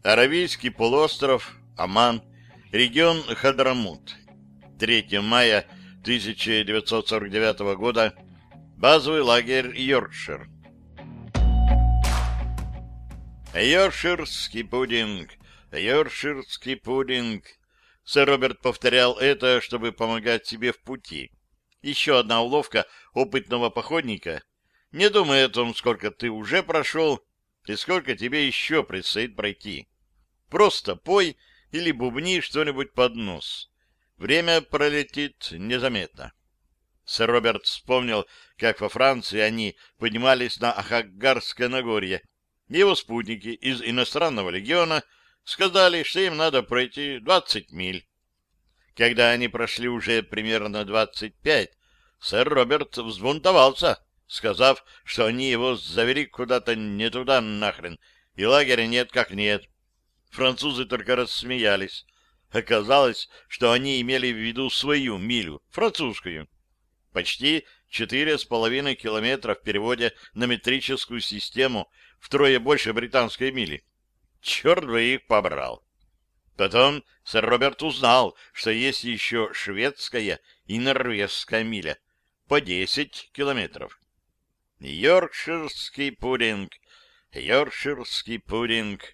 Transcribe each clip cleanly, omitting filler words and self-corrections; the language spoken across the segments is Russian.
Аравийский полуостров, Оман, регион Хадрамут. 3 мая 1949 года. Базовый лагерь Йоркшир. Йоркширский пудинг, йоркширский пудинг. Сэр Роберт повторял это, чтобы помогать себе в пути. Еще одна уловка опытного походника. Не думай о том, сколько ты уже прошел и сколько тебе еще предстоит пройти. Просто пой или бубни что-нибудь под нос. Время пролетит незаметно. Сэр Роберт вспомнил, как во Франции они поднимались на Ахаггарское Нагорье. Его спутники из иностранного легиона сказали, что им надо пройти 20 миль. Когда они прошли уже примерно 25, сэр Роберт взбунтовался, сказав, что они его завели куда-то не туда нахрен, и лагеря нет как нет. Французы только рассмеялись. Оказалось, что они имели в виду свою милю, французскую. Почти 4,5 километра в переводе на метрическую систему, втрое больше британской мили. Черт бы их побрал. Потом сэр Роберт узнал, что есть еще шведская и норвежская миля по 10 километров. Йоркширский пудинг, йоркширский пудинг.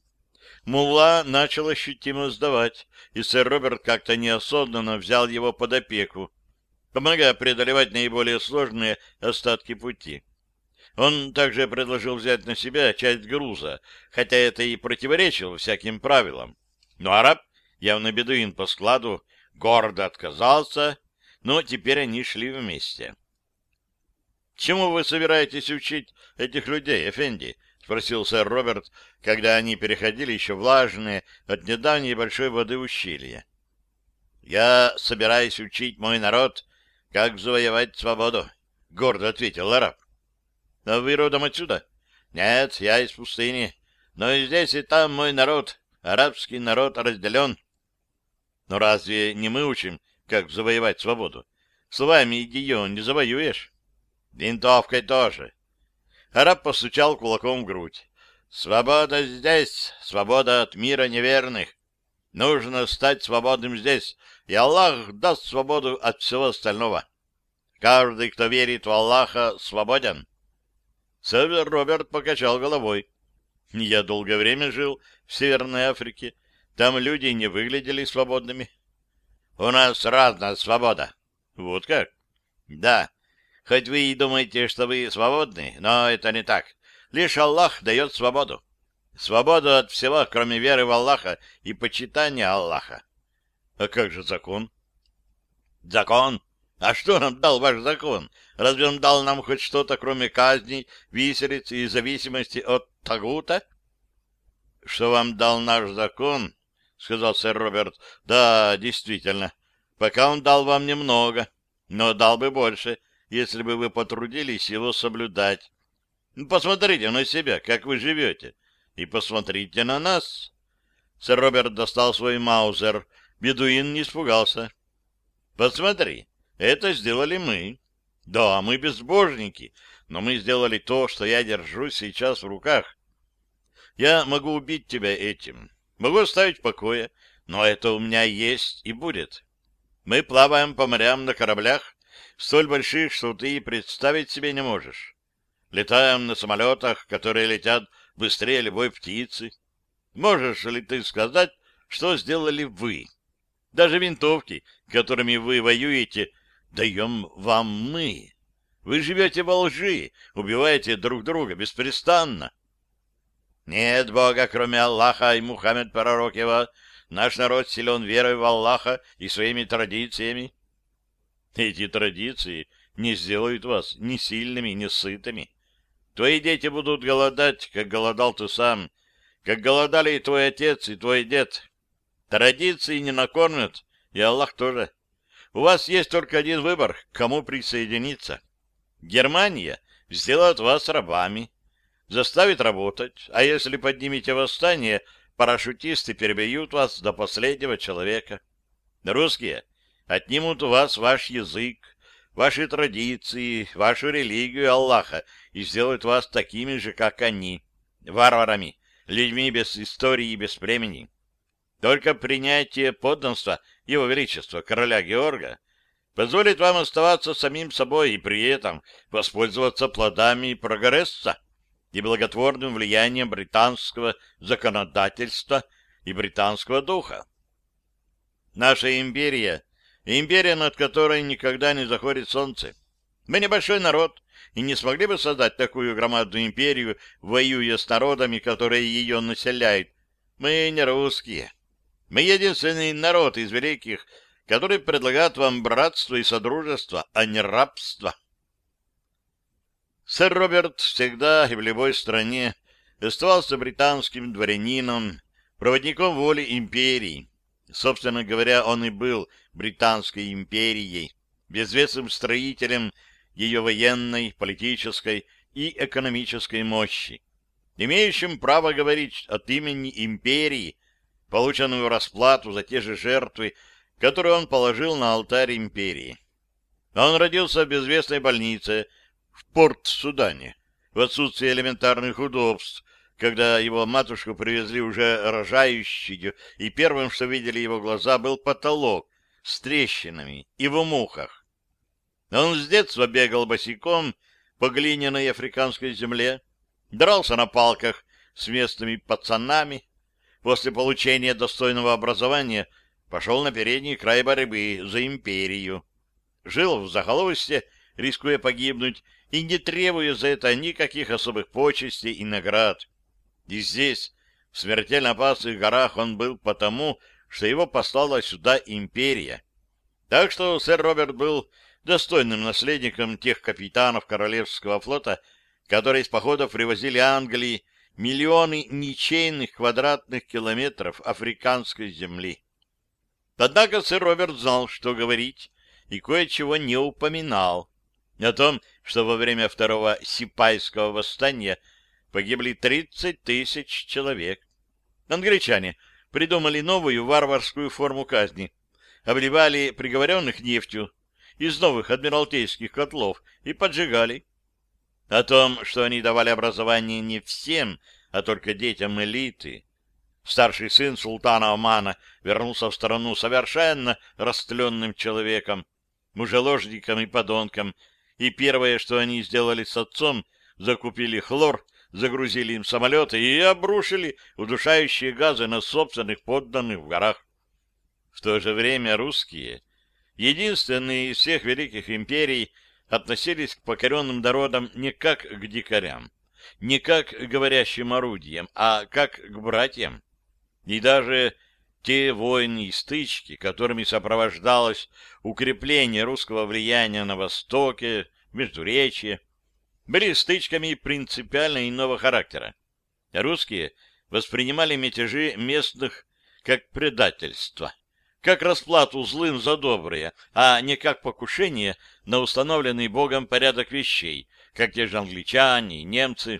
Мулла начал ощутимо сдавать, и сэр Роберт как-то неосознанно взял его под опеку, помогая преодолевать наиболее сложные остатки пути. Он также предложил взять на себя часть груза, хотя это и противоречило всяким правилам. Но араб, явно бедуин по складу, гордо отказался, но теперь они шли вместе. — Чему вы собираетесь учить этих людей, эфенди? — спросил сэр Роберт, когда они переходили еще влажные от недавней большой воды ущелья. — Я собираюсь учить мой народ, как завоевать свободу, — гордо ответил араб. — А вы родом отсюда? — Нет, я из пустыни. Но и здесь, и там мой народ, арабский народ, разделен. — Но разве не мы учим, как завоевать свободу? Словами ее не завоюешь. — Винтовкой тоже. Араб постучал кулаком в грудь. — Свобода здесь, свобода от мира неверных. Нужно стать свободным здесь, и Аллах даст свободу от всего остального. Каждый, кто верит в Аллаха, свободен. Сэр Роберт покачал головой. Я долгое время жил в Северной Африке. Там люди не выглядели свободными. У нас разная свобода. Вот как? Да. Хоть вы и думаете, что вы свободны, но это не так. Лишь Аллах дает свободу. Свободу от всего, кроме веры в Аллаха и почитания Аллаха. А как же закон? Закон? А что нам дал ваш закон? Разве он дал нам хоть что-то, кроме казней, виселиц и зависимости от тагута? Что вам дал наш закон? — сказал сэр Роберт. — Да, действительно. Пока он дал вам немного, но дал бы больше, если бы вы потрудились его соблюдать. Посмотрите на себя, как вы живете, и посмотрите на нас. Сэр Роберт достал свой маузер. Бедуин не испугался. — Посмотри, это сделали мы. Да, мы безбожники, но мы сделали то, что я держу сейчас в руках. Я могу убить тебя этим, могу оставить в покое, но это у меня есть и будет. Мы плаваем по морям на кораблях, столь больших, что ты и представить себе не можешь. Летаем на самолетах, которые летят быстрее любой птицы. Можешь ли ты сказать, что сделали вы? Даже винтовки, которыми вы воюете, даем вам мы. Вы живете во лжи, убиваете друг друга беспрестанно. Нет Бога, кроме Аллаха, и Мухаммед, пророк его. Наш народ силен верой в Аллаха и своими традициями. Эти традиции не сделают вас ни сильными, ни сытыми. Твои дети будут голодать, как голодал ты сам, как голодали и твой отец, и твой дед. Традиции не накормят, и Аллах тоже. У вас есть только один выбор, к кому присоединиться. Германия сделает вас рабами, заставит работать, а если поднимете восстание, парашютисты перебьют вас до последнего человека. Русские отнимут у вас ваш язык, ваши традиции, вашу религию Аллаха и сделают вас такими же, как они, варварами, людьми без истории и без племени. Только принятие подданства Его Величества короля Георга позволит вам оставаться самим собой и при этом воспользоваться плодами прогресса и благотворным влиянием британского законодательства и британского духа. Наша империя — империя, над которой никогда не заходит солнце. Мы небольшой народ и не смогли бы создать такую громадную империю, воюя с народами, которые ее населяют. Мы не русские. Мы единственный народ из великих, который предлагает вам братство и содружество, а не рабство. Сэр Роберт всегда и в любой стране оставался британским дворянином, проводником воли империи. Собственно говоря, он и был британской империей, безвестным строителем ее военной, политической и экономической мощи, имеющим право говорить от имени империи, полученную расплату за те же жертвы, которые он положил на алтарь империи. Он родился в безвестной больнице в Порт-Судане, в отсутствие элементарных удобств, когда его матушку привезли уже рожающую, и первым, что видели его глаза, был потолок с трещинами и в мухах. Он с детства бегал босиком по глиняной африканской земле, дрался на палках с местными пацанами. После получения достойного образования пошел на передний край борьбы за империю. Жил в захолустье, рискуя погибнуть, и не требуя за это никаких особых почестей и наград. И здесь, в смертельно опасных горах, он был потому, что его послала сюда империя. Так что сэр Роберт был достойным наследником тех капитанов Королевского флота, которые из походов привозили Англии миллионы ничейных квадратных километров африканской земли. Однако сэр Роберт знал, что говорить, и кое-чего не упоминал. О том, что во время второго Сипайского восстания погибли 30 тысяч человек. Англичане придумали новую варварскую форму казни, обливали приговоренных нефтью из новых адмиралтейских котлов и поджигали. О том, что они давали образование не всем, а только детям элиты. Старший сын султана Омана вернулся в страну совершенно растленным человеком, мужеложником и подонком, и первое, что они сделали с отцом, закупили хлор, загрузили им самолеты и обрушили удушающие газы на собственных подданных в горах. В то же время русские, единственные из всех великих империй, относились к покоренным народам не как к дикарям, не как к говорящим орудиям, а как к братьям. И даже те войны и стычки, которыми сопровождалось укрепление русского влияния на Востоке, в Междуречье, были стычками принципиально иного характера. Русские воспринимали мятежи местных как предательство, как расплату злым за доброе, а не как покушение на установленный Богом порядок вещей, как те же англичане и немцы.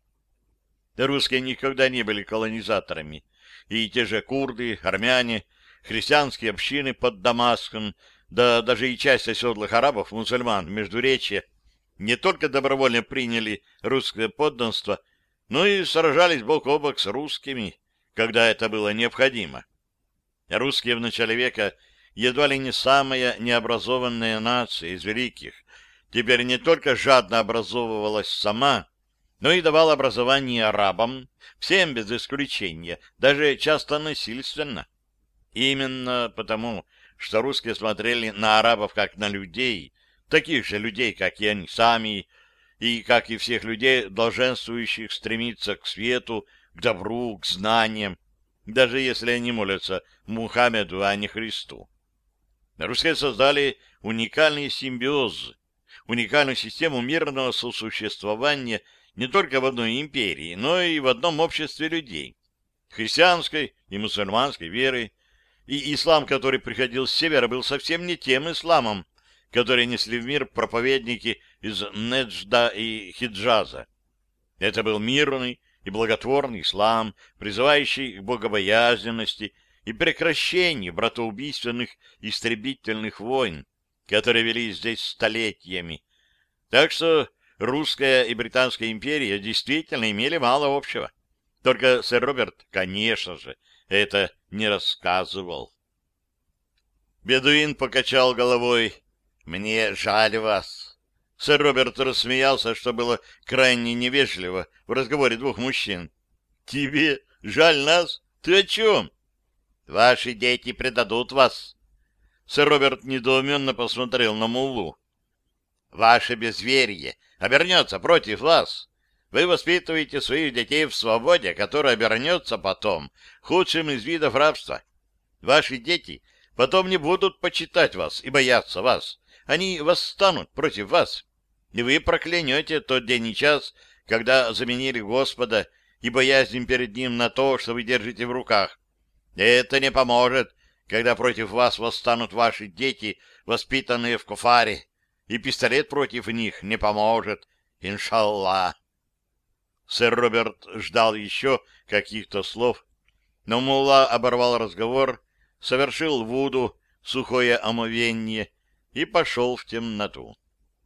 Русские никогда не были колонизаторами, и те же курды, армяне, христианские общины под Дамаском, да даже и часть оседлых арабов, мусульман в Междуречье, не только добровольно приняли русское подданство, но и сражались бок о бок с русскими, когда это было необходимо. Русские в начале века едва ли не самая необразованная нация из великих, теперь не только жадно образовывалась сама, но и давала образование арабам, всем без исключения, даже часто насильственно. Именно потому, что русские смотрели на арабов как на людей, таких же людей, как и они сами, и, как и всех людей, долженствующих стремиться к свету, к добру, к знаниям, даже если они молятся Мухаммеду, а не Христу. Русские создали уникальный симбиоз, уникальную систему мирного сосуществования не только в одной империи, но и в одном обществе людей, христианской и мусульманской веры, и ислам, который приходил с севера, был совсем не тем исламом, который несли в мир проповедники из Неджда и Хиджаза. Это был мирный и благотворный ислам, призывающий к богобоязненности и прекращению братоубийственных истребительных войн, которые велись здесь столетиями. Так что русская и британская империя действительно имели мало общего. Только сэр Роберт, конечно же, это не рассказывал. Бедуин покачал головой. «Мне жаль вас». Сэр Роберт рассмеялся, что было крайне невежливо в разговоре двух мужчин. «Тебе жаль нас? Ты о чем?» «Ваши дети предадут вас». Сэр Роберт недоуменно посмотрел на Муллу. «Ваше безверие обернется против вас. Вы воспитываете своих детей в свободе, которая обернется потом худшим из видов рабства. Ваши дети потом не будут почитать вас и бояться вас. Они восстанут против вас. И вы проклянете тот день и час, когда заменили Господа и боязнь перед Ним на то, что вы держите в руках. Это не поможет, когда против вас восстанут ваши дети, воспитанные в куфаре, и пистолет против них не поможет, иншаллах. Сэр Роберт ждал еще каких-то слов, но мулла оборвал разговор, совершил вуду, сухое омовение, и пошел в темноту.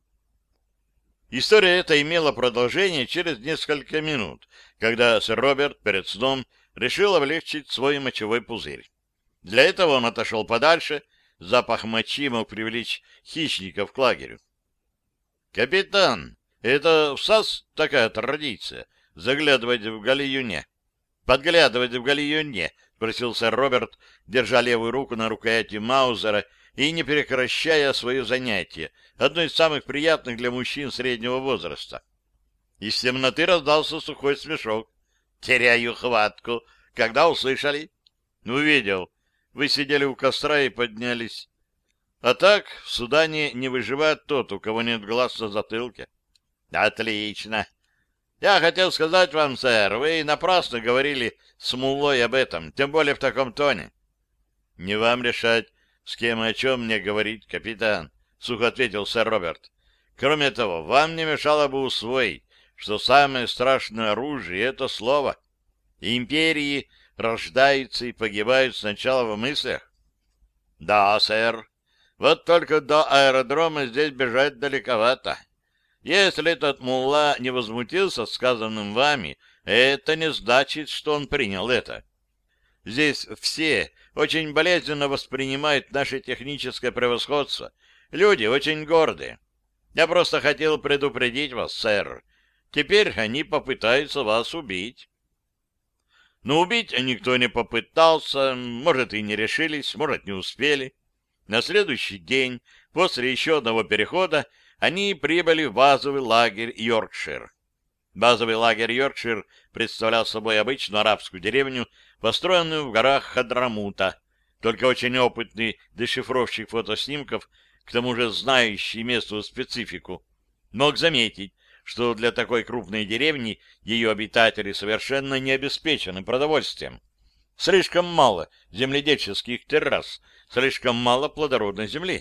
История эта имела продолжение через несколько минут, когда сэр Роберт перед сном решил облегчить свой мочевой пузырь. Для этого он отошел подальше, запах мочи мог привлечь хищников к лагерю. «Капитан, это в САС такая традиция — заглядывать в гальюне?» «Подглядывать в гальюне?» — спросил сэр Роберт, держа левую руку на рукояти Маузера и не прекращая свое занятие, одно из самых приятных для мужчин среднего возраста. Из темноты раздался сухой смешок. «Теряю хватку. Когда услышали?» «Увидел. Вы сидели у костра и поднялись. А так в Судане не выживает тот, у кого нет глаз на затылке». «Отлично. Я хотел сказать вам, сэр, вы напрасно говорили с муллой об этом, тем более в таком тоне». «Не вам решать, с кем и о чем мне говорить, капитан», — сухо ответил сэр Роберт. «Кроме того, вам не мешало бы усвоить, что самое страшное оружие — это слово. Империи рождаются и погибают сначала в мыслях». «Да, сэр. Вот только до аэродрома здесь бежать далековато. Если этот мулла не возмутился сказанным вами, это не значит, что он принял это. Здесь все очень болезненно воспринимают наше техническое превосходство. Люди очень гордые. Я просто хотел предупредить вас, сэр. Теперь они попытаются вас убить». Но убить никто не попытался, может, и не решились, может, не успели. На следующий день, после еще одного перехода, они прибыли в базовый лагерь Йоркшир. Базовый лагерь Йоркшир представлял собой обычную арабскую деревню, построенную в горах Хадрамута. Только очень опытный дешифровщик фотоснимков, к тому же знающий местную специфику, мог заметить, что для такой крупной деревни ее обитатели совершенно не обеспечены продовольствием. Слишком мало земледельческих террас, слишком мало плодородной земли.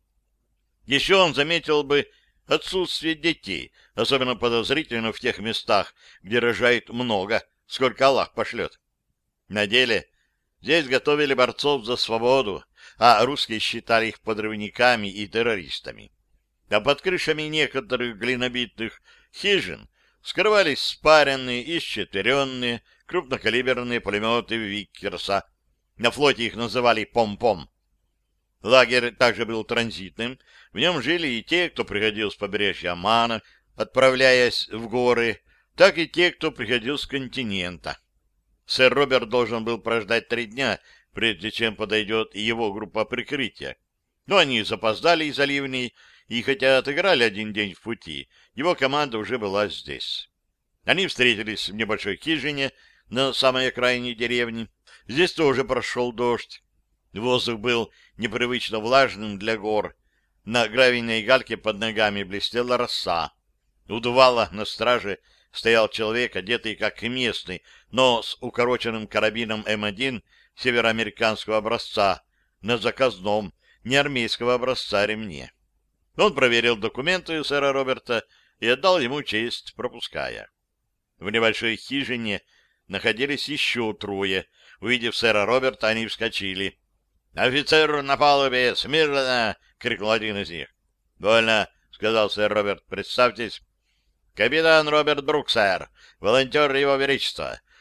Еще он заметил бы отсутствие детей, особенно подозрительно в тех местах, где рожают много, сколько Аллах пошлет. На деле здесь готовили борцов за свободу, а русские считали их подрывниками и террористами. А под крышами некоторых глинобитных хижин скрывались спаренные и счетверенные крупнокалиберные пулеметы Виккерса. На флоте их называли «пом-пом». Лагерь также был транзитным. В нем жили и те, кто приходил с побережья Омана, отправляясь в горы, так и те, кто приходил с континента. Сэр Роберт должен был прождать 3 дня, прежде чем подойдет и его группа прикрытия. Но они запоздали из-за ливней, и хотя отыграли 1 день в пути, его команда уже была здесь. Они встретились в небольшой хижине на самой окраине деревни. Здесь тоже прошел дождь. Воздух был непривычно влажным для гор. На гравийной гальке под ногами блестела роса. У дувала на страже стоял человек, одетый как и местный, но с укороченным карабином М1 североамериканского образца на заказном, не армейского образца ремне. Он проверил документы сэра Роберта и отдал ему честь, пропуская. В небольшой хижине находились еще 3. Увидев сэра Роберта, они вскочили. «Офицер на палубе! Смирно!» — крикнул один из них. «Вольно!» — сказал сэр Роберт. «Представьтесь». «Капитан Роберт Брук, сэр, волонтер Его Величества.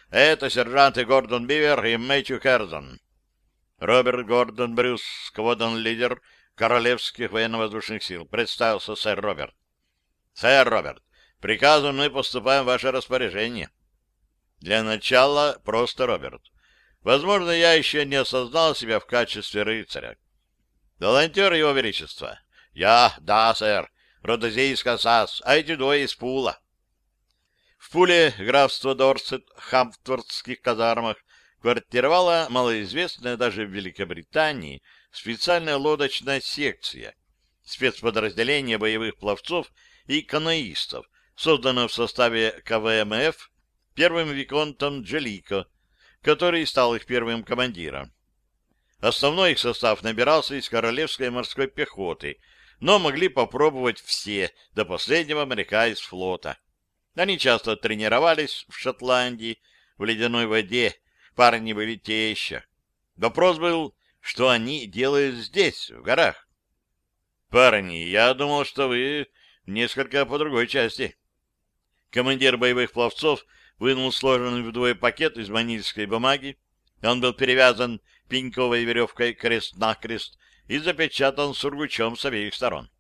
Это сержанты Гордон Бивер и Мэтью Кердон. Роберт Гордон Брюс, сквадрон-лидер Королевских военно-воздушных сил. Представился сэр Роберт. Сэр Роберт, приказом мы поступаем в ваше распоряжение. Для начала просто Роберт. Возможно, я еще не осознал себя в качестве рыцаря. Волонтер Его Величества. Да, сэр. Родозейска САС, а эти двое из Пула. В Пуле, графство Дорсет, Хамптвордских казармах, квартировала малоизвестная даже в Великобритании специальная лодочная секция, спецподразделение боевых пловцов и каноистов, созданное в составе КВМФ первым виконтом Джеллико, который стал их первым командиром. Основной их состав набирался из Королевской морской пехоты, но могли попробовать все, до последнего моряка из флота. Они часто тренировались в Шотландии, в ледяной воде, парни были те еще. Вопрос был, что они делают здесь, в горах. Парни, я думал, что вы несколько по другой части. Командир боевых пловцов вынул сложенный вдвое пакет из ванильской бумаги. Он был перевязан пеньковой веревкой крест-накрест и запечатан сургучом с обеих сторон.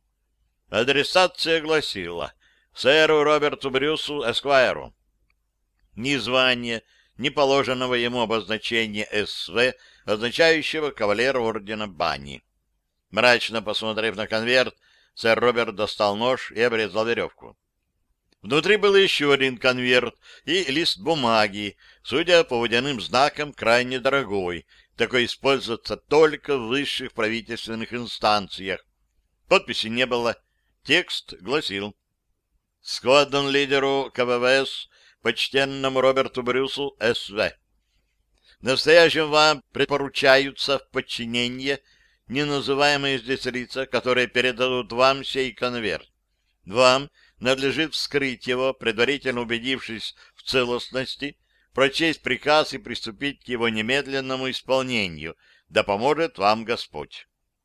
Адресация гласила: сэру Роберту Брюсу, эсквайру. Ни звания, ни положенного ему обозначения СВ, означающего кавалер ордена Бани. Мрачно посмотрев на конверт, сэр Роберт достал нож и обрезал веревку. Внутри был еще один конверт и лист бумаги, судя по водяным знакам, крайне дорогой. Такой используется только в высших правительственных инстанциях. Подписи не было. Текст гласил: сквадрон-лидеру КВВС, почтенному Роберту Брюсу, СВ. Настоящим вам препоручаются в подчинение неназываемые здесь лица, которые передадут вам сей конверт. Вам надлежит вскрыть его, предварительно убедившись в целостности, прочесть приказ и приступить к его немедленному исполнению. Да поможет вам Господь.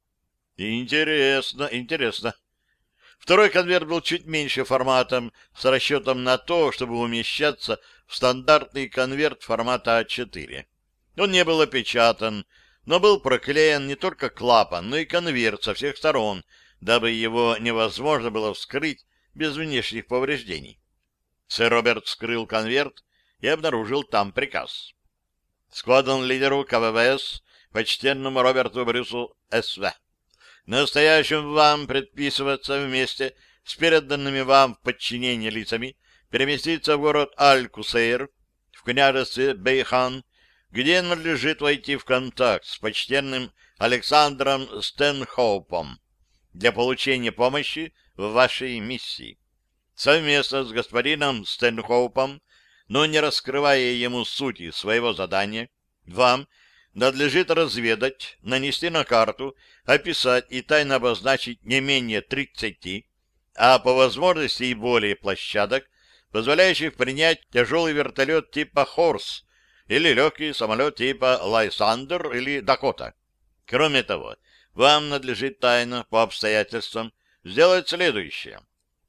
Интересно, интересно. Второй конверт был чуть меньше форматом, с расчетом на то, чтобы умещаться в стандартный конверт формата А4. Он не был опечатан, но был проклеен не только клапан, но и конверт со всех сторон, дабы его невозможно было вскрыть без внешних повреждений. Сэр Роберт вскрыл конверт и обнаружил там приказ. Сквадрон-лидеру КВВС, почтенному Роберту Брюсу, СВ. Настоящим вам предписывается вместе с переданными вам в подчинение лицами переместиться в город Аль-Кусейр в княжестве Бейхан, где надлежит войти в контакт с почтенным Александром Стэнхоупом для получения помощи в вашей миссии. Совместно с господином Стэнхоупом, но не раскрывая ему сути своего задания, вам надлежит разведать, нанести на карту, описать и тайно обозначить не менее 30, а по возможности и более площадок, позволяющих принять тяжелый вертолет типа «Хорс» или легкий самолет типа «Лайсандер» или «Дакота». Кроме того, вам надлежит тайно, по обстоятельствам, сделать следующее.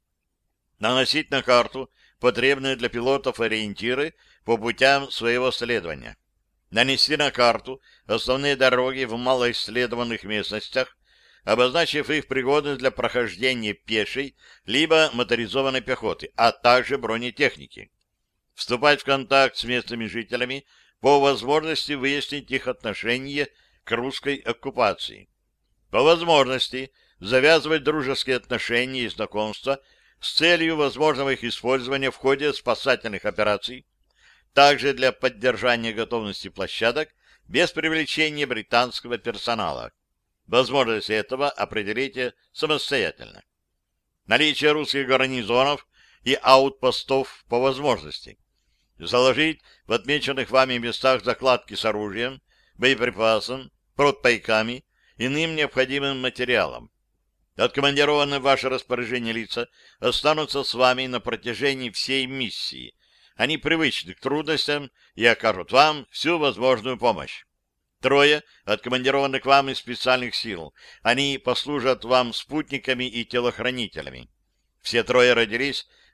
Наносить на карту потребные для пилотов ориентиры по путям своего следования. Нанести на карту основные дороги в малоисследованных местностях, обозначив их пригодность для прохождения пешей либо моторизованной пехоты, а также бронетехники. Вступать в контакт с местными жителями, по возможности выяснить их отношение к русской оккупации. По возможности завязывать дружеские отношения и знакомства с целью возможного их использования в ходе спасательных операций, также для поддержания готовности площадок без привлечения британского персонала. Возможность этого определите самостоятельно. Наличие русских гарнизонов и аутпостов по возможности. Заложить в отмеченных вами местах закладки с оружием, боеприпасом, продпайками, иным необходимым материалом. Откомандированные в ваше распоряжение лица останутся с вами на протяжении всей миссии. Они привычны к трудностям и окажут вам всю возможную помощь. 3 откомандированы к вам из специальных сил. Они послужат вам спутниками и телохранителями. Все 3 родились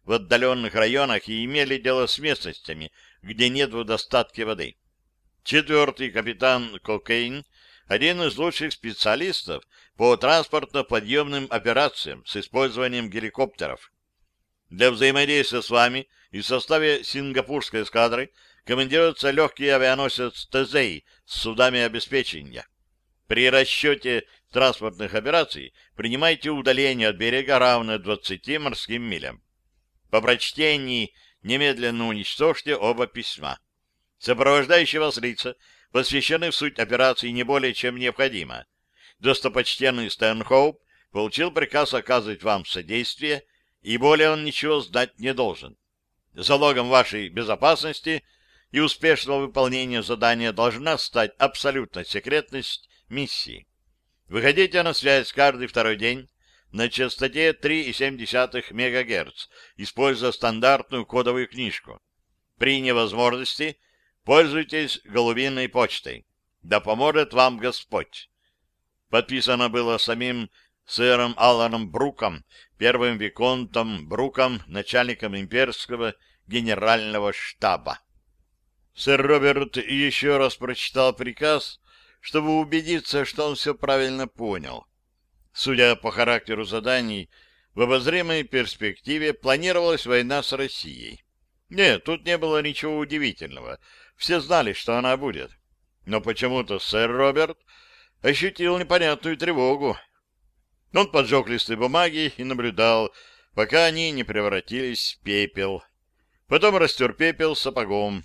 в отдаленных районах и имели дело с местностями, где нет в достатке воды. Четвертый, капитан Кокейн, один из лучших специалистов по транспортно-подъемным операциям с использованием геликоптеров. Для взаимодействия с вами и в составе сингапурской эскадры командируется легкий авианосец Тезей с судами обеспечения. При расчете транспортных операций принимайте удаление от берега, равное 20 морским милям. По прочтении немедленно уничтожьте оба письма. Сопровождающие вас лица посвящены в суть операции не более чем необходимо. Достопочтенный Стэнхоуп получил приказ оказывать вам содействие, и более он ничего знать не должен. Залогом вашей безопасности и успешного выполнения задания должна стать абсолютная секретность миссии. Выходите на связь каждый второй день на частоте 3,7 МГц, используя стандартную кодовую книжку. При невозможности пользуйтесь голубиной почтой. Да поможет вам Господь. Подписано было самим сэром Алланом Бруком, первым виконтом Бруком, начальником имперского генерального штаба. Сэр Роберт еще раз прочитал приказ, чтобы убедиться, что он все правильно понял. Судя по характеру заданий, в обозримой перспективе планировалась война с Россией. Нет, тут не было ничего удивительного. Все знали, что она будет. Но почему-то сэр Роберт ощутил непонятную тревогу. Он поджег листы бумаги и наблюдал, пока они не превратились в пепел. Потом растер пепел сапогом.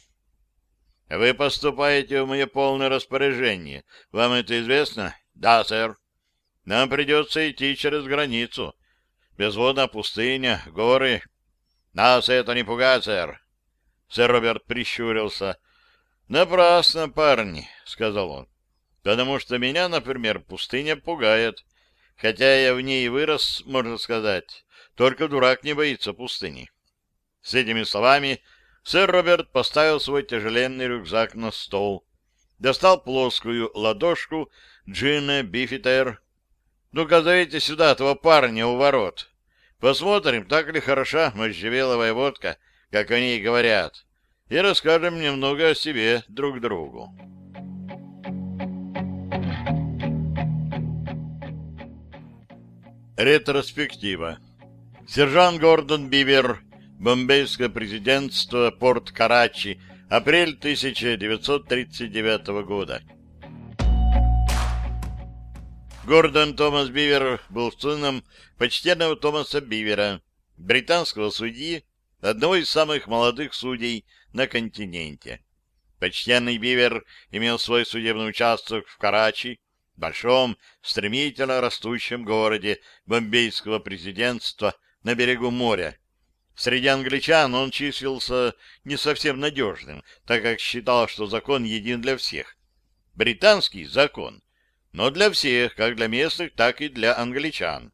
— Вы поступаете в мое полное распоряжение. Вам это известно? — Да, сэр. — Нам придется идти через границу. Безводная пустыня, горы. — Нас это не пугает, сэр. Сэр Роберт прищурился. — Напрасно, парни, — сказал он. — Потому что меня, например, пустыня пугает. Хотя я в ней вырос, можно сказать. Только дурак не боится пустыни. С этими словами сэр Роберт поставил свой тяжеленный рюкзак на стол, достал плоскую ладошку джина Бифитер. Ну-ка, зовите сюда этого парня у ворот. Посмотрим, так ли хороша можжевеловая водка, как о ней говорят, и расскажем немного о себе друг другу. Ретроспектива. Сержант Гордон Бивер. Бомбейское президентство, порт Карачи, апрель 1939 года. Гордон Томас Бивер был сыном почтенного Томаса Бивера, британского судьи, одного из самых молодых судей на континенте. Почтенный Бивер имел свой судебный участок в Карачи, большом, стремительно растущем городе бомбейского президентства на берегу моря. Среди англичан он числился не совсем надежным, так как считал, что закон един для всех. Британский закон, но для всех, как для местных, так и для англичан.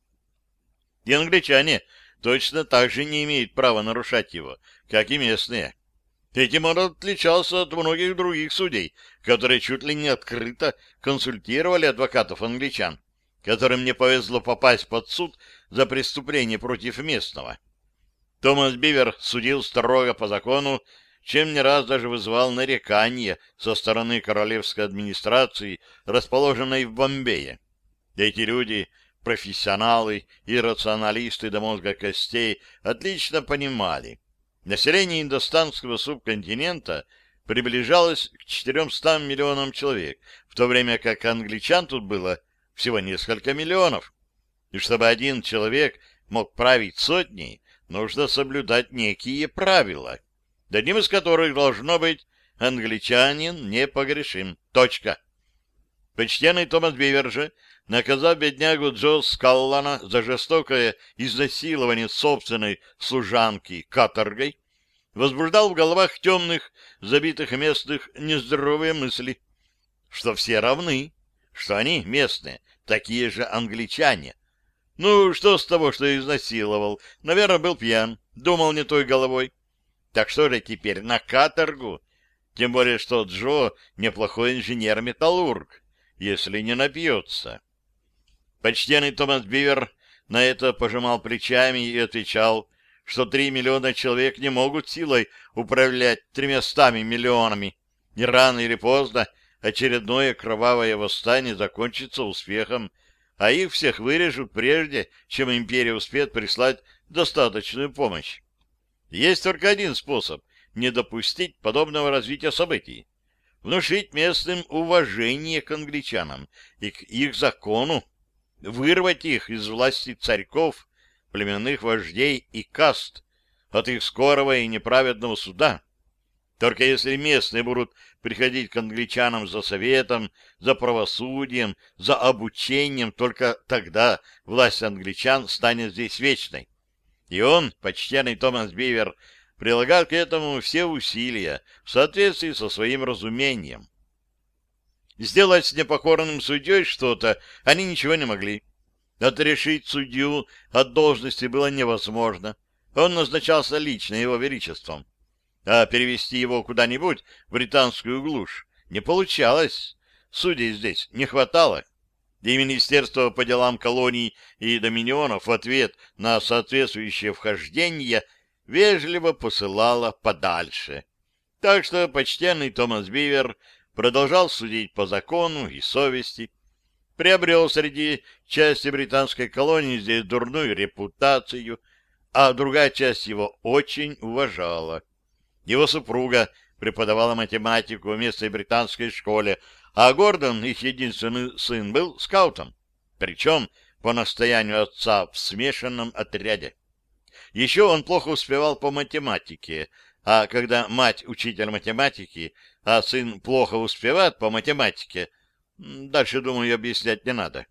И англичане точно так же не имеют права нарушать его, как и местные. Этим он отличался от многих других судей, которые чуть ли не открыто консультировали адвокатов англичан, которым не повезло попасть под суд за преступление против местного. Томас Бивер судил строго по закону, чем не раз даже вызывал нарекания со стороны королевской администрации, расположенной в Бомбее. Эти люди, профессионалы и рационалисты до мозга костей, отлично понимали. Население индостанского субконтинента приближалось к 400 миллионам человек, в то время как англичан тут было всего несколько миллионов. И чтобы один человек мог править сотней, нужно соблюдать некие правила, одним из которых должно быть «англичанин непогрешим». Точка. Почтенный Томас Бивер же, наказав беднягу Джо Скаллана за жестокое изнасилование собственной служанки каторгой, возбуждал в головах темных, забитых местных нездоровые мысли, что все равны, что они, местные, такие же англичане. Ну, что с того, что изнасиловал? Наверное, был пьян, думал не той головой. Так что же теперь, на каторгу? Тем более, что Джо неплохой инженер-металлург, если не напьется. Почтенный Томас Бивер на это пожимал плечами и отвечал, что 3 миллиона человек не могут силой управлять 300 миллионами, и рано или поздно очередное кровавое восстание закончится успехом, а их всех вырежут прежде, чем империя успеет прислать достаточную помощь. Есть только один способ не допустить подобного развития событий: внушить местным уважение к англичанам и к их закону, вырвать их из власти царьков, племенных вождей и каст, от их скорого и неправедного суда. Только если местные будут приходить к англичанам за советом, за правосудием, за обучением, только тогда власть англичан станет здесь вечной. И он, почтенный Томас Бивер, прилагал к этому все усилия в соответствии со своим разумением. Сделать с непокорным судьей что-то они ничего не могли. Отрешить судью от должности было невозможно. Он назначался лично его величеством. А перевести его куда-нибудь в британскую глушь не получалось. Судей здесь не хватало. И Министерство по делам колоний и доминионов в ответ на соответствующее вхождение вежливо посылало подальше. Так что почтенный Томас Бивер продолжал судить по закону и совести, приобрел среди части британской колонии здесь дурную репутацию, а другая часть его очень уважала. Его супруга преподавала математику в местной британской школе, а Гордон, их единственный сын, был скаутом, причем по настоянию отца в смешанном отряде. Еще он плохо успевал по математике, а когда мать учитель математики, а сын плохо успевает по математике, дальше, думаю, объяснять не надо.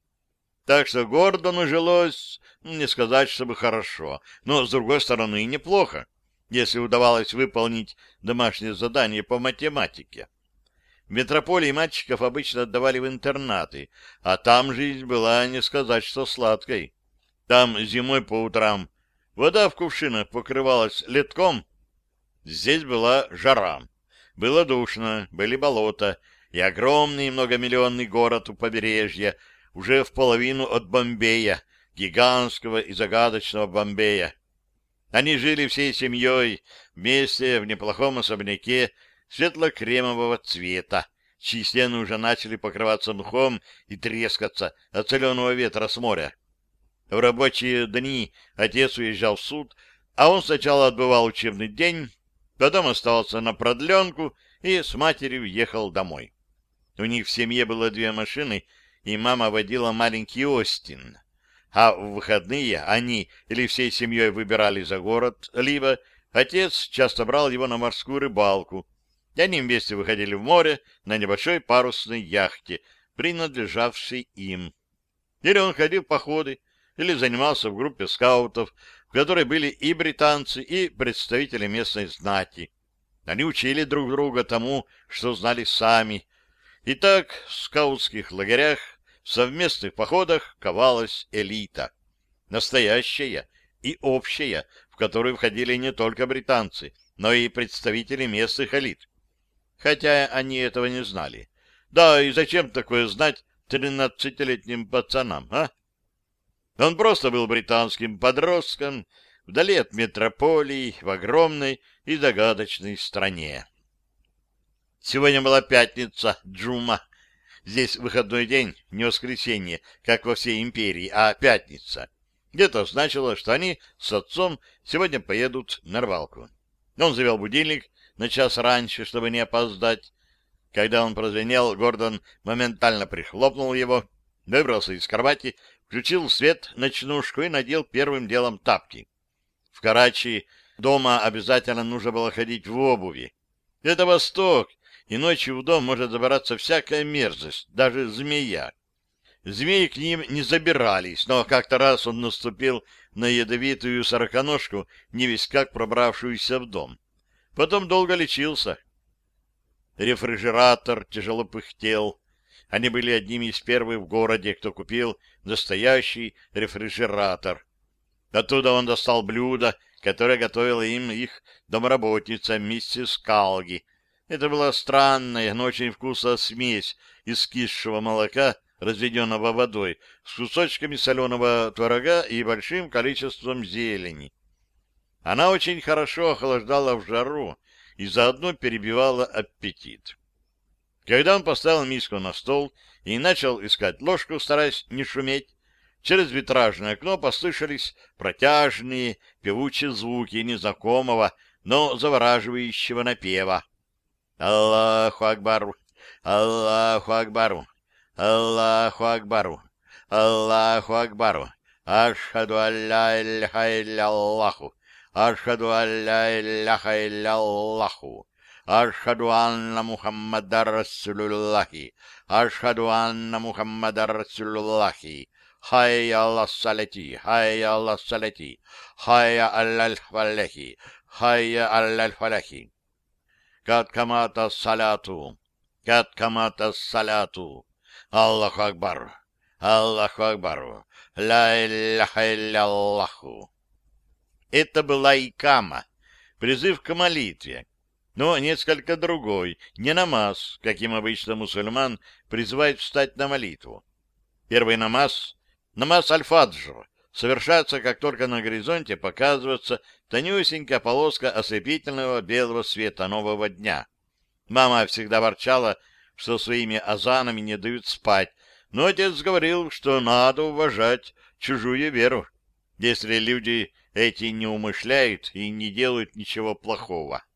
Так что Гордону жилось, не сказать, чтобы хорошо, но, с другой стороны, и неплохо, если удавалось выполнить домашнее задание по математике. В метрополии мальчиков обычно отдавали в интернаты, а там жизнь была, не сказать, что сладкой. Там зимой по утрам вода в кувшинах покрывалась ледком, здесь была жара. Было душно, были болота, и огромный многомиллионный город у побережья, уже в половину от Бомбея, гигантского и загадочного Бомбея. Они жили всей семьей вместе в неплохом особняке светло-кремового цвета, чьи стены уже начали покрываться мхом и трескаться от соленого ветра с моря. В рабочие дни отец уезжал в суд, а он сначала отбывал учебный день, потом оставался на продленку и с матерью ехал домой. У них в семье было 2 машины, и мама водила маленький Остин. А в выходные они или всей семьей выбирали за город, либо отец часто брал его на морскую рыбалку, и они вместе выходили в море на небольшой парусной яхте, принадлежавшей им. Или он ходил в походы, или занимался в группе скаутов, в которой были и британцы, и представители местной знати. Они учили друг друга тому, что знали сами. И так в скаутских лагерях, в совместных походах ковалась элита. Настоящая и общая, в которую входили не только британцы, но и представители местных элит. Хотя они этого не знали. Да, и зачем такое знать 13-летним пацанам, а? Он просто был британским подростком, вдали от метрополии, в огромной и загадочной стране. Сегодня была пятница, Джума. Здесь выходной день, не воскресенье, как во всей империи, а пятница. Это значило, что они с отцом сегодня поедут на рыбалку. Он завел будильник на час раньше, чтобы не опоздать. Когда он прозвенел, Гордон моментально прихлопнул его, выбрался из кровати, включил свет, ночнушку и надел первым делом тапки. В Карачи дома обязательно нужно было ходить в обуви. Это Восток, и ночью в дом может забираться всякая мерзость, даже змея. Змеи к ним не забирались, но как-то раз он наступил на ядовитую сороконожку, невесть как пробравшуюся в дом. Потом долго лечился. Рефрижератор тяжело пыхтел. Они были одними из первых в городе, кто купил настоящий рефрижератор. Оттуда он достал блюдо, которое готовила им их домработница миссис Калги. Это была странная, но очень вкусная смесь из кисшего молока, разведенного водой, с кусочками соленого творога и большим количеством зелени. Она очень хорошо охлаждала в жару и заодно перебивала аппетит. Когда он поставил миску на стол и начал искать ложку, стараясь не шуметь, через витражное окно послышались протяжные певучие звуки незнакомого, но завораживающего напева. «Аллаху Акбару! Аллаху Акбару! Аллаху Акбару! Аллаху Акбару! Ашхаду алля илляха илля-Аллаху! Ашхаду алля илляха илля-Аллаху! Ашхаду анна Мухаммадар Расулуллахи! Ашхаду анна Мухаммадар Расулуллахи! Хайя алла салати! Хайя алла салати! Хайя аллаль фалахи! Хайя аллаль фалахи! Кат камата саляту! Кат камата саляту! Аллаху Акбар! Аллаху Акбар! Ля илляха илля-Аллаху! Это была икама, призыв к молитве, но несколько другой, не намаз, каким обычно мусульман призывает встать на молитву. Первый намаз, намаз аль-фаджр, совершается, как только на горизонте показывается тонюсенькая полоска ослепительного белого света нового дня. Мама всегда ворчала, что своими азанами не дают спать, но отец говорил, что надо уважать чужую веру, если люди эти не умышляют и не делают ничего плохого.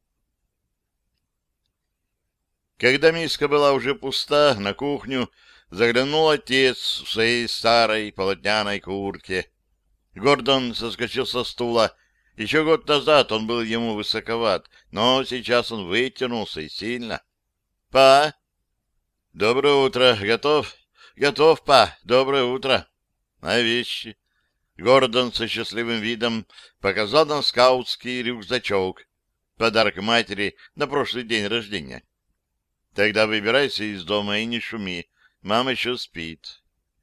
Когда миска была уже пуста, на кухню заглянул отец в своей старой полотняной куртке. Гордон соскочил со стула. Еще год назад он был ему высоковат, но сейчас он вытянулся и сильно. — Па! — Доброе утро. Готов? — Готов, па. Доброе утро. — А вещи? Гордон со счастливым видом показал нам скаутский рюкзачок. Подарок матери на прошлый день рождения. — Тогда выбирайся из дома и не шуми. Мама еще спит.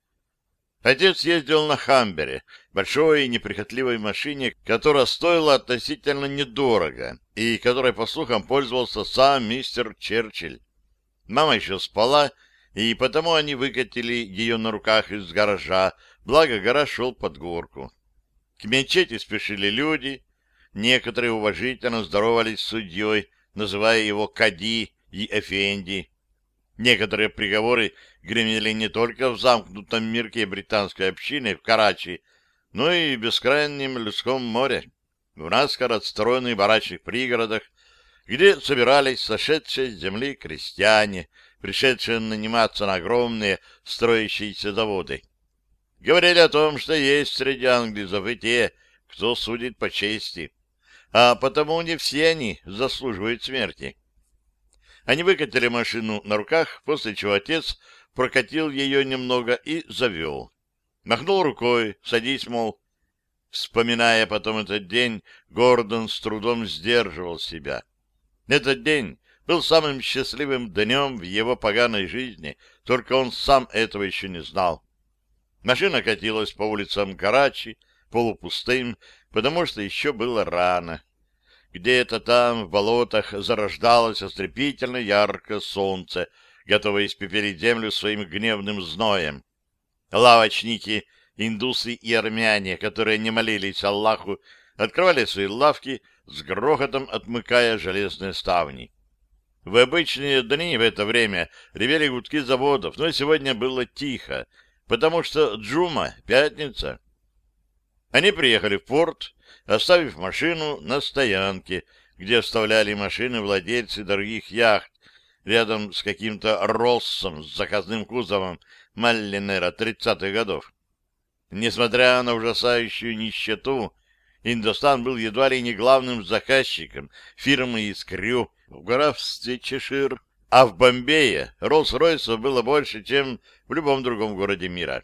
Отец ездил на «Хаммере», большой и неприхотливой машине, которая стоила относительно недорого и которой, по слухам, пользовался сам мистер Черчилль. Мама еще спала, и потому они выкатили ее на руках из гаража, благо гараж шел под горку. К мечети спешили люди, некоторые уважительно здоровались с судьей, называя его Кади и Эфенди. Некоторые приговоры гремели не только в замкнутом мирке британской общины в Карачи, но и в бескрайнем людском море, в наскоро отстроенных барачных пригородах, где собирались сошедшие с земли крестьяне, пришедшие наниматься на огромные строящиеся заводы. Говорили о том, что есть среди англизов и те, кто судит по чести, а потому не все они заслуживают смерти. Они выкатили машину на руках, после чего отец прокатил ее немного и завел. Махнул рукой, садись, мол. Вспоминая потом этот день, Гордон с трудом сдерживал себя. Этот день был самым счастливым днем в его поганой жизни, только он сам этого еще не знал. Машина катилась по улицам Карачи, полупустым, потому что еще было рано. Где-то там, в болотах, зарождалось ослепительно яркое солнце, готовое испепелить землю своим гневным зноем. Лавочники, индусы и армяне, которые не молились Аллаху, открывали свои лавки, с грохотом отмыкая железные ставни. В обычные дни в это время ревели гудки заводов, но сегодня было тихо, потому что Джума — пятница. Они приехали в порт, оставив машину на стоянке, где оставляли машины владельцы дорогих яхт, рядом с каким-то Россом с заказным кузовом Маллинера 30-х годов. Несмотря на ужасающую нищету, Индостан был едва ли не главным заказчиком фирмы Искрю в графстве Чешир, а в Бомбее Роллс-Ройсов было больше, чем в любом другом городе мира.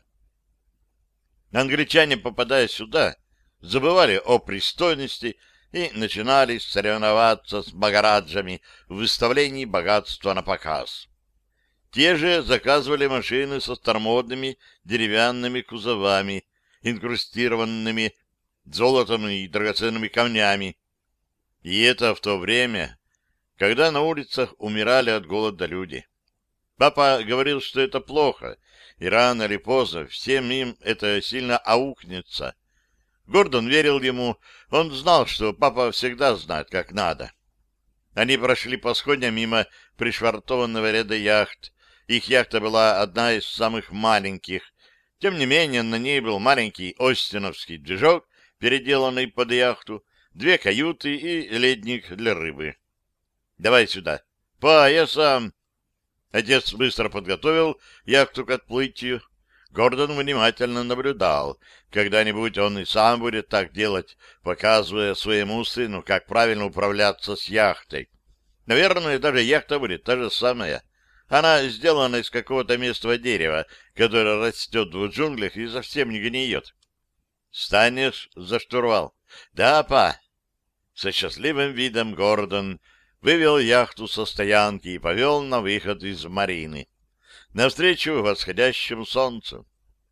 Англичане, попадая сюда, забывали о пристойности и начинали соревноваться с магараджами в выставлении богатства на показ. Те же заказывали машины со старомодными деревянными кузовами, инкрустированными золотом и драгоценными камнями. И это в то время, когда на улицах умирали от голода люди. Папа говорил, что это плохо, и рано или поздно всем им это сильно аукнется. Гордон верил ему, он знал, что папа всегда знает, как надо. Они прошли по сходням мимо пришвартованного ряда яхт. Их яхта была одна из самых маленьких. Тем не менее, на ней был маленький остиновский движок, переделанный под яхту, 2 каюты и ледник для рыбы. — Давай сюда. — Па, я сам. Отец быстро подготовил яхту к отплытию. Гордон внимательно наблюдал. Когда-нибудь он и сам будет так делать, показывая своему сыну, как правильно управляться с яхтой. Наверное, даже яхта будет та же самая. Она сделана из какого-то местного дерева, которое растет в джунглях и совсем не гниет. Станешь за штурвал? Да, па. Со счастливым видом Гордон вывел яхту со стоянки и повел на выход из марины, навстречу восходящему солнцу.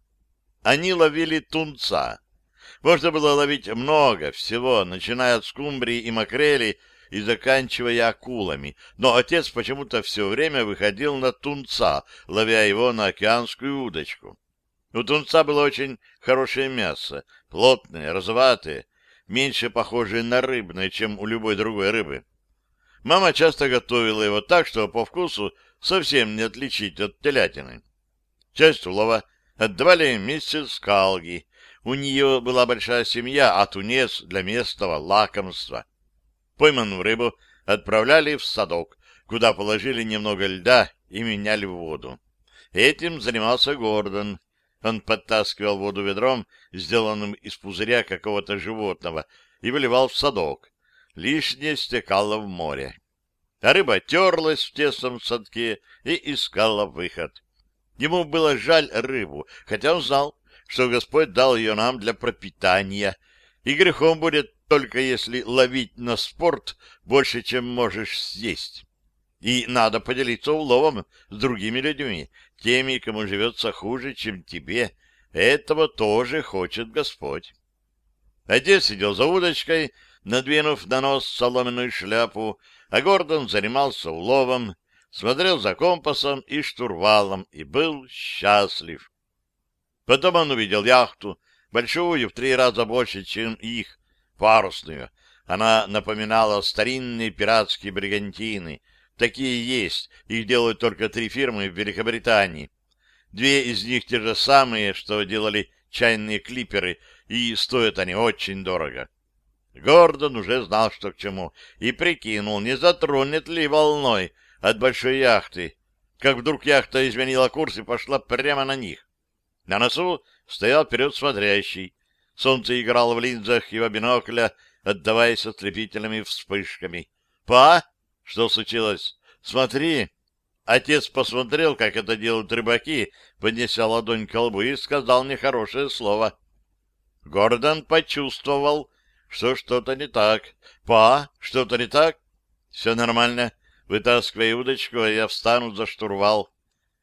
Они ловили тунца. Можно было ловить много всего, начиная от скумбрии и макрели и заканчивая акулами, но отец почему-то все время выходил на тунца, ловя его на океанскую удочку. У тунца было очень хорошее мясо, плотное, розоватое, меньше похожее на рыбное, чем у любой другой рыбы. Мама часто готовила его так, что по вкусу совсем не отличить от телятины. Часть улова отдавали миссис Калги. У нее была большая семья, а тунец для местного лакомства. Пойманную рыбу отправляли в садок, куда положили немного льда и меняли в воду. Этим занимался Гордон. Он подтаскивал воду ведром, сделанным из пузыря какого-то животного, и выливал в садок. Лишнее стекало в море. А рыба терлась в тесном садке и искала выход. Ему было жаль рыбу, хотя он знал, что Господь дал ее нам для пропитания, и грехом будет только если ловить на спорт больше, чем можешь съесть. И надо поделиться уловом с другими людьми, теми, кому живется хуже, чем тебе. Этого тоже хочет Господь. Отец сидел за удочкой, надвинув на нос соломенную шляпу, а Гордон занимался уловом, смотрел за компасом и штурвалом и был счастлив. Потом он увидел яхту, большую в 3 раза больше, чем их, парусную. Она напоминала старинные пиратские бригантины. Такие есть, их делают только 3 фирмы в Великобритании. 2 из них те же самые, что делали чайные клиперы, и стоят они очень дорого. Гордон уже знал, что к чему, и прикинул, не затронет ли волной от большой яхты, как вдруг яхта изменила курс и пошла прямо на них. На носу стоял вперед смотрящий. Солнце играло в линзах его бинокля, отдаваясь ослепительными вспышками. «Па, что случилось? Смотри!» Отец посмотрел, как это делают рыбаки, поднеся ладонь к колбу, и сказал нехорошее слово. Гордон почувствовал, что что-то не так. «Па, что-то не так?» «Все нормально. Вытаскивай удочку, а я встану за штурвал».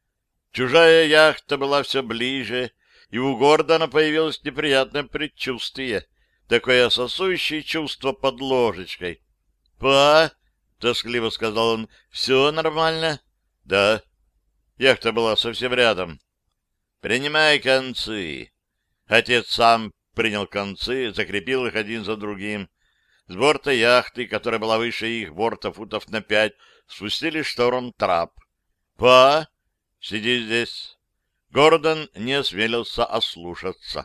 Чужая яхта была все ближе, и у Гордона появилось неприятное предчувствие, такое сосущее чувство под ложечкой. «Па!» — тоскливо сказал он. «Все нормально?» «Да». Яхта была совсем рядом. «Принимай концы». Отец сам принял концы, закрепил их один за другим. С борта яхты, которая была выше их борта футов на 5, спустили шторм-трап. «Па!» «Сиди здесь». Гордон не осмелился ослушаться.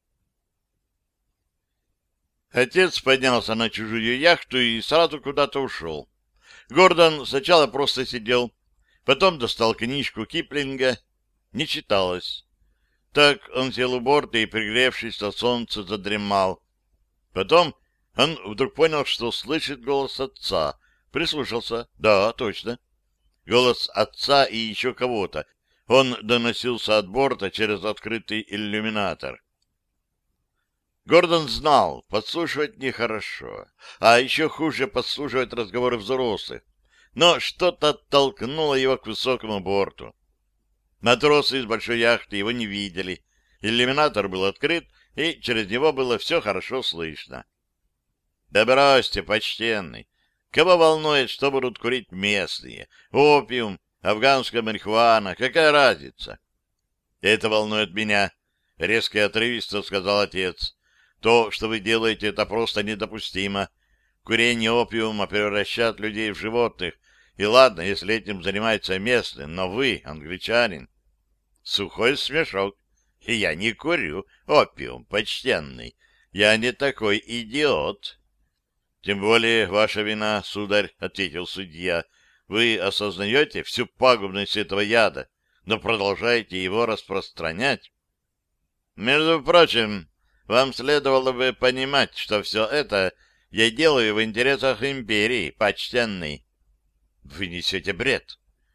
Отец поднялся на чужую яхту и сразу куда-то ушел. Гордон сначала просто сидел, потом достал книжку Киплинга. Не читалось. Так он сел у борта и, пригревшись от солнца, задремал. Потом он вдруг понял, что слышит голос отца. Прислушался. Да, точно. Голос отца и еще кого-то. Он доносился от борта через открытый иллюминатор. Гордон знал, подслушивать нехорошо, а еще хуже подслушивать разговоры взрослых. Но что-то толкнуло его к высокому борту. Матросы из большой яхты его не видели. Иллюминатор был открыт, и через него было все хорошо слышно. Да бросьте, почтенный. Кого волнует, что будут курить местные? Опиум, афганская марихуана, какая разница? Это волнует меня, — резко и отрывисто сказал отец. То, что вы делаете, это просто недопустимо. Курение опиума превращает людей в животных. И ладно, если этим занимается местный, но вы, англичанин. Сухой смешок. И я не курю опиум, почтенный. Я не такой идиот. Тем более ваша вина, сударь, — ответил судья. Вы осознаете всю пагубность этого яда, но продолжаете его распространять. Между прочим, вам следовало бы понимать, что все это я делаю в интересах империи, почтенный. Вы несете бред.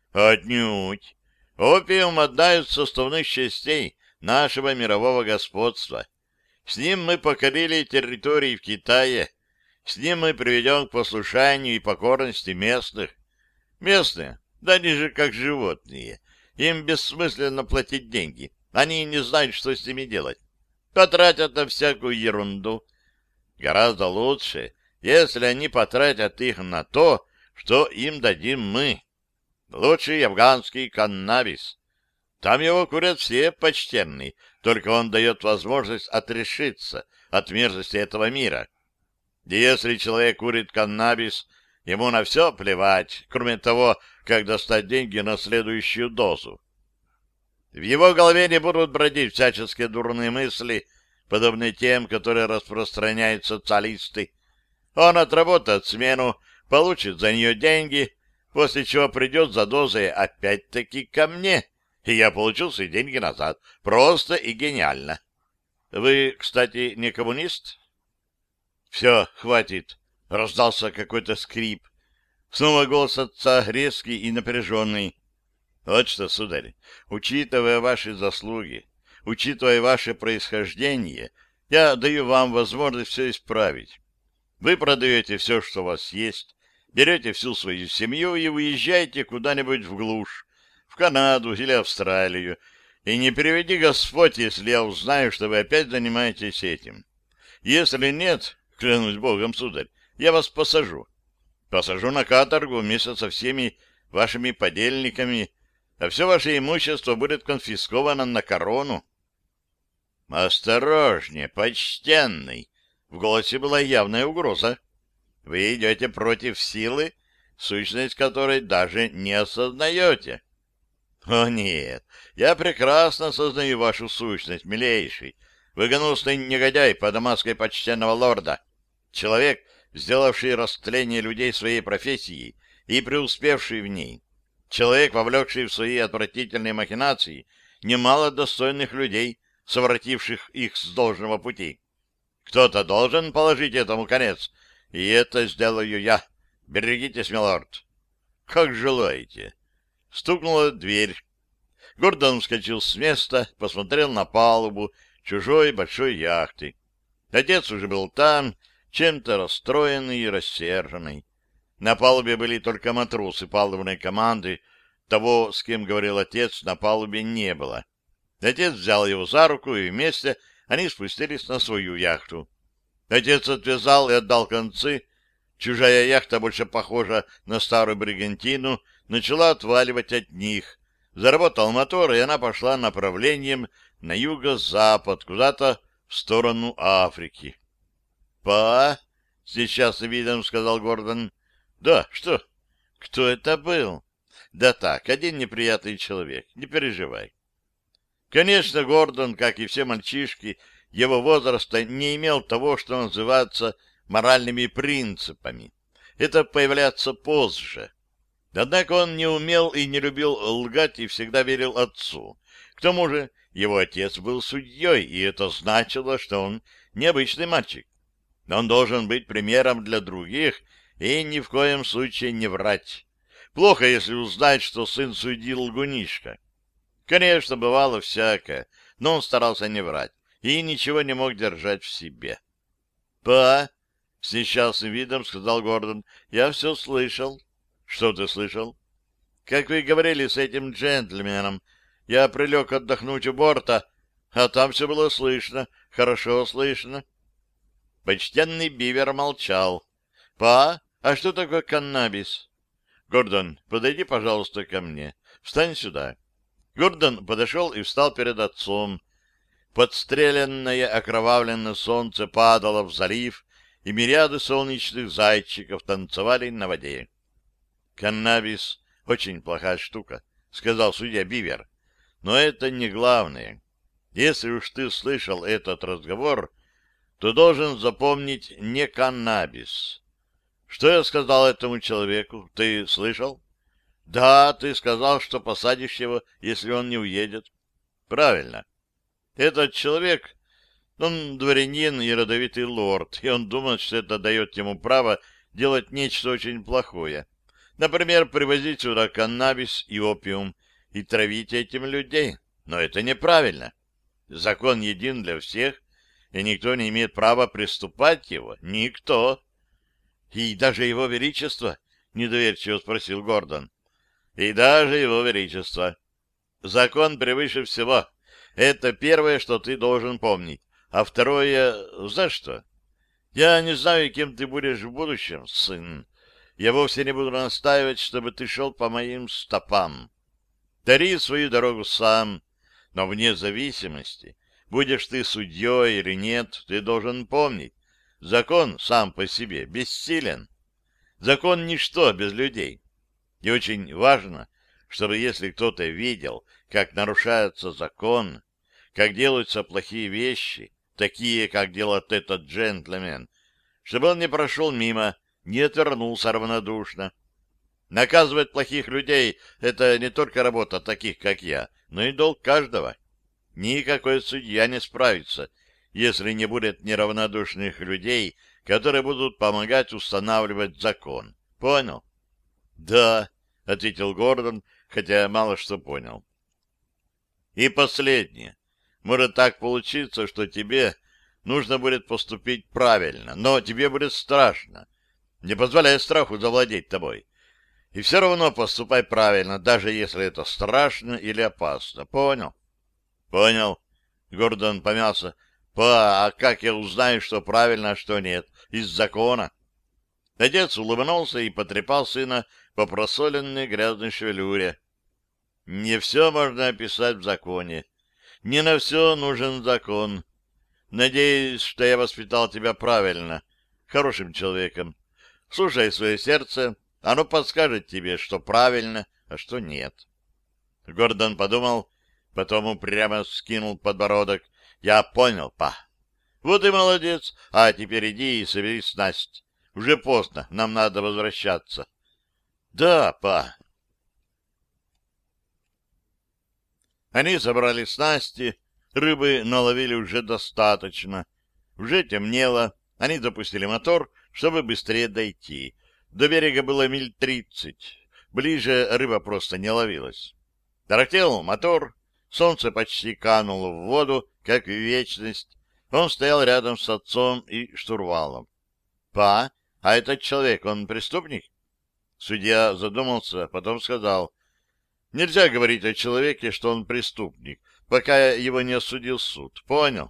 Отнюдь. Опиум — одна из составных частей нашего мирового господства. С ним мы покорили территории в Китае. С ним мы приведем к послушанию и покорности местных. Местные, да они же как животные. Им бессмысленно платить деньги. Они не знают, что с ними делать. Потратят на всякую ерунду. Гораздо лучше, если они потратят их на то, что им дадим мы. Лучший афганский каннабис. Там его курят все, почтенный, только он дает возможность отрешиться от мерзости этого мира. И если человек курит каннабис, ему на все плевать, кроме того, как достать деньги на следующую дозу. В его голове не будут бродить всяческие дурные мысли, подобные тем, которые распространяют социалисты. Он отработает смену, получит за нее деньги, после чего придет за дозой опять-таки ко мне, и я получил свои деньги назад. Просто и гениально. Вы, кстати, не коммунист? Все, хватит. Раздался какой-то скрип. Снова голос отца, резкий и напряженный. Вот что, сударь, учитывая ваши заслуги, учитывая ваше происхождение, я даю вам возможность все исправить. Вы продаете все, что у вас есть, берете всю свою семью и уезжаете куда-нибудь в глушь, в Канаду или Австралию, и не приведи Господь, если я узнаю, что вы опять занимаетесь этим. Если нет, клянусь Богом, сударь, я вас посажу. Посажу на каторгу вместе со всеми вашими подельниками, а все ваше имущество будет конфисковано на корону. Осторожнее, почтенный! В голосе была явная угроза. Вы идете против силы, сущность которой даже не осознаете. О нет, я прекрасно осознаю вашу сущность, милейший. Вы гнусный негодяй по дамасской почтенного лорда. Человек, сделавший растление людей своей профессией и преуспевший в ней. Человек, вовлекший в свои отвратительные махинации немало достойных людей, совративших их с должного пути. Кто-то должен положить этому конец, и это сделаю я. Берегитесь, милорд. Как желаете. Стукнула дверь. Гордон вскочил с места, посмотрел на палубу чужой большой яхты. Отец уже был там, чем-то расстроенный и рассерженный. На палубе были только матросы палубной команды. Того, с кем говорил отец, на палубе не было. Отец взял его за руку, и вместе они спустились на свою яхту. Отец отвязал и отдал концы. Чужая яхта, больше похожа на старую бригантину, начала отваливать от них. Заработал мотор, и она пошла направлением на юго-запад, куда-то в сторону Африки. «Па?» — с несчастным видом сказал Гордон. «Да, что? Кто это был?» «Да так, один неприятный человек, не переживай». Конечно, Гордон, как и все мальчишки его возраста, не имел того, что называется моральными принципами. Это появляется позже. Однако он не умел и не любил лгать и всегда верил отцу. К тому же его отец был судьей, и это значило, что он необычный мальчик. Он должен быть примером для других и ни в коем случае не врать. Плохо, если узнать, что сын судьи лгунишка. Конечно, бывало всякое, но он старался не врать и ничего не мог держать в себе. «Па!» — с несчастным видом сказал Гордон. «Я все слышал». «Что ты слышал?» «Как вы говорили с этим джентльменом. Я прилег отдохнуть у борта, а там все было слышно, хорошо слышно». Почтенный Бивер молчал. «Па, а что такое каннабис?» «Гордон, подойди, пожалуйста, ко мне. Встань сюда». Гордон подошел и встал перед отцом. Подстреленное окровавленное солнце падало в залив, и мириады солнечных зайчиков танцевали на воде. «Каннабис — очень плохая штука», — сказал судья Бивер. «Но это не главное. Если уж ты слышал этот разговор, то должен запомнить не каннабис». «Что я сказал этому человеку? Ты слышал?» «Да, ты сказал, что посадишь его, если он не уедет». «Правильно. Этот человек, он дворянин и родовитый лорд, и он думает, что это дает ему право делать нечто очень плохое. Например, привозить сюда каннабис и опиум и травить этим людей. Но это неправильно. Закон един для всех, и никто не имеет права приступать его. Никто. И даже его величество? Недоверчиво спросил Гордон. И даже его величество. Закон превыше всего. Это первое, что ты должен помнить. А второе, знаешь что? Я не знаю, кем ты будешь в будущем, сын. Я вовсе не буду настаивать, чтобы ты шел по моим стопам. Дари свою дорогу сам, но вне зависимости, будешь ты судьей или нет, ты должен помнить. Закон сам по себе бессилен. Закон — ничто без людей. И очень важно, чтобы если кто-то видел, как нарушается закон, как делаются плохие вещи, такие, как делает этот джентльмен, чтобы он не прошел мимо, не отвернулся равнодушно. Наказывать плохих людей — это не только работа таких, как я, но и долг каждого. Никакой судья не справится, если не будет неравнодушных людей, которые будут помогать устанавливать закон. Понял? — Да, — ответил Гордон, хотя мало что понял. — И последнее. Может так получиться, что тебе нужно будет поступить правильно, но тебе будет страшно. Не позволяй страху завладеть тобой. И все равно поступай правильно, даже если это страшно или опасно. Понял? — Понял. Гордон помялся. — А как я узнаю, что правильно, а что нет? Из закона? Отец улыбнулся и потрепал сына по просоленной грязной шевелюре. — Не все можно описать в законе. Не на все нужен закон. Надеюсь, что я воспитал тебя правильно, хорошим человеком. Слушай свое сердце, оно подскажет тебе, что правильно, а что нет. Гордон подумал, потом упрямо скинул подбородок. Я понял, па. Вот и молодец. А теперь иди и собери снасть. Уже поздно, нам надо возвращаться. Да, па. Они собрали снасти, рыбы наловили уже достаточно. Уже темнело, они запустили мотор, чтобы быстрее дойти. До берега было миль 30. Ближе рыба просто не ловилась. Тарахтел мотор, солнце почти кануло в воду, как в вечность. Он стоял рядом с отцом и штурвалом. — Па, а этот человек, он преступник? Судья задумался, потом сказал: — Нельзя говорить о человеке, что он преступник, пока его не осудил суд. Понял?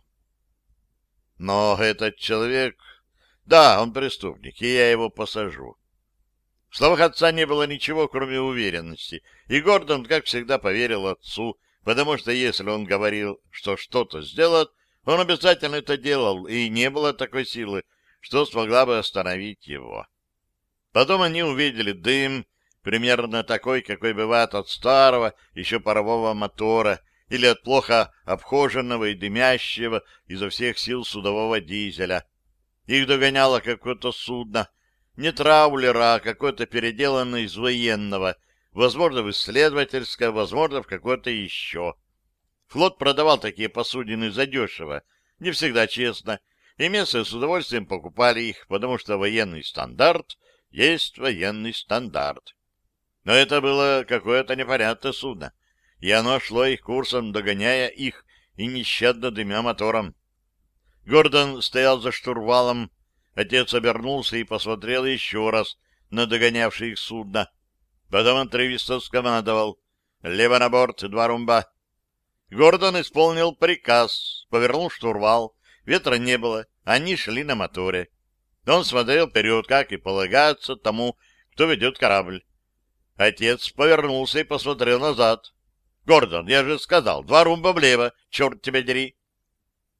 — Но этот человек... Да, он преступник, и я его посажу. В словах отца не было ничего, кроме уверенности, и Гордон, как всегда, поверил отцу, потому что если он говорил, что что-то сделает, он обязательно это делал, и не было такой силы, что смогла бы остановить его. Потом они увидели дым, примерно такой, какой бывает от старого, еще парового мотора, или от плохо обхоженного и дымящего изо всех сил судового дизеля. Их догоняло какое-то судно, не траулера, а какое-то переделанное из военного, возможно, в исследовательское, возможно, в какое-то еще. Флот продавал такие посудины задешево, не всегда честно, и местные с удовольствием покупали их, потому что военный стандарт есть военный стандарт. Но это было какое-то непонятное судно, и оно шло их курсом, догоняя их и нещадно дымя мотором. Гордон стоял за штурвалом, отец обернулся и посмотрел еще раз на догонявшее их судно. Потом отрывисто скомандовал: «Лево на борт, 2 румба». Гордон исполнил приказ, повернул штурвал, ветра не было, они шли на моторе. Он смотрел вперед, как и полагается тому, кто ведет корабль. Отец повернулся и посмотрел назад. — Гордон, я же сказал, 2 румба влево, черт тебя дери.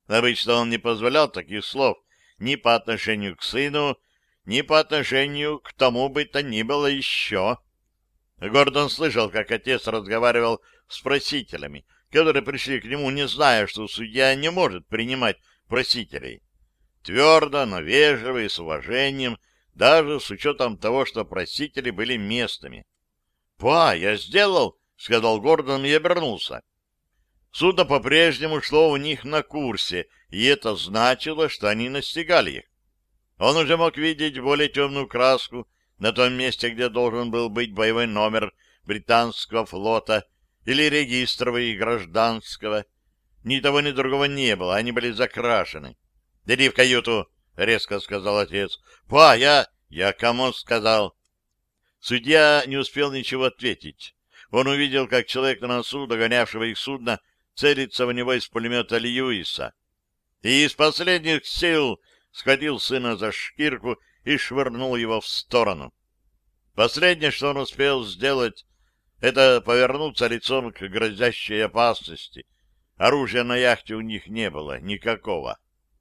Обычно он не позволял таких слов ни по отношению к сыну, ни по отношению к тому бы то ни было еще. Гордон слышал, как отец разговаривал с просителями, которые пришли к нему, не зная, что судья не может принимать просителей. Твердо, но вежливо и с уважением, даже с учетом того, что просители были местными. «Па, я сделал!» — сказал Гордон и обернулся. Судно по-прежнему шло у них на курсе, и это значило, что они настигали их. Он уже мог видеть более темную краску на том месте, где должен был быть боевой номер британского флота или регистровый гражданского. Ни того, ни другого не было, они были закрашены. — Иди в каюту, — резко сказал отец. — Па, я кому сказал? Судья не успел ничего ответить. Он увидел, как человек на носу, догонявшего их судно, целится в него из пулемета Льюиса. И из последних сил схватил сына за шкирку и швырнул его в сторону. Последнее, что он успел сделать, это повернуться лицом к грозящей опасности. Оружия на яхте у них не было никакого.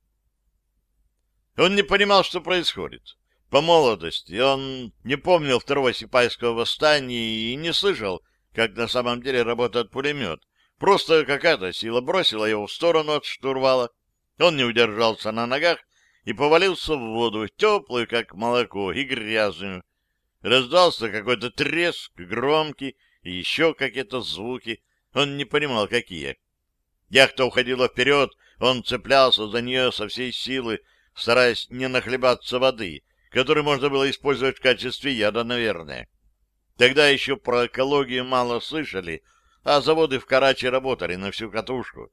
Он не понимал, что происходит. По молодости он не помнил второго сипайского восстания и не слышал, как на самом деле работает пулемет. Просто какая-то сила бросила его в сторону от штурвала. Он не удержался на ногах и повалился в воду, теплую, как молоко, и грязную. Раздался какой-то треск, громкий, и еще какие-то звуки. Он не понимал, какие. Яхта уходила вперед, он цеплялся за нее со всей силы, стараясь не нахлебаться воды, которую можно было использовать в качестве яда, наверное. Тогда еще про экологию мало слышали, а заводы в Карачи работали на всю катушку.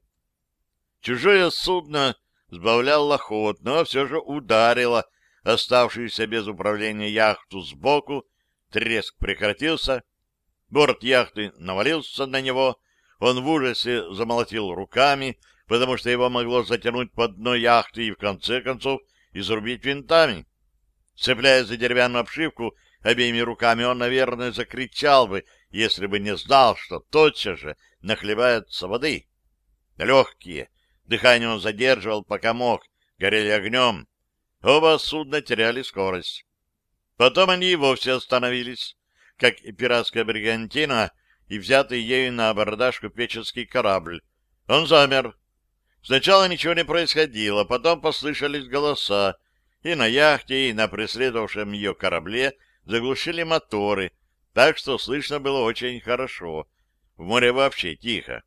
Чужое судно сбавляло ход, но все же ударило оставшуюся без управления яхту сбоку, треск прекратился, борт яхты навалился на него, он в ужасе замолотил руками, потому что его могло затянуть по дну яхты и, в конце концов, изрубить винтами. Цепляясь за деревянную обшивку обеими руками, он, наверное, закричал бы, если бы не знал, что тотчас же нахлебается воды. Легкие. Дыхание он задерживал, пока мог, горели огнем. Оба судна теряли скорость. Потом они и вовсе остановились, как и пиратская бригантина и взятый ею на абордаж купеческий корабль. Он замер. Сначала ничего не происходило, потом послышались голоса, и на яхте, и на преследовавшем ее корабле заглушили моторы, так что слышно было очень хорошо. В море вообще тихо.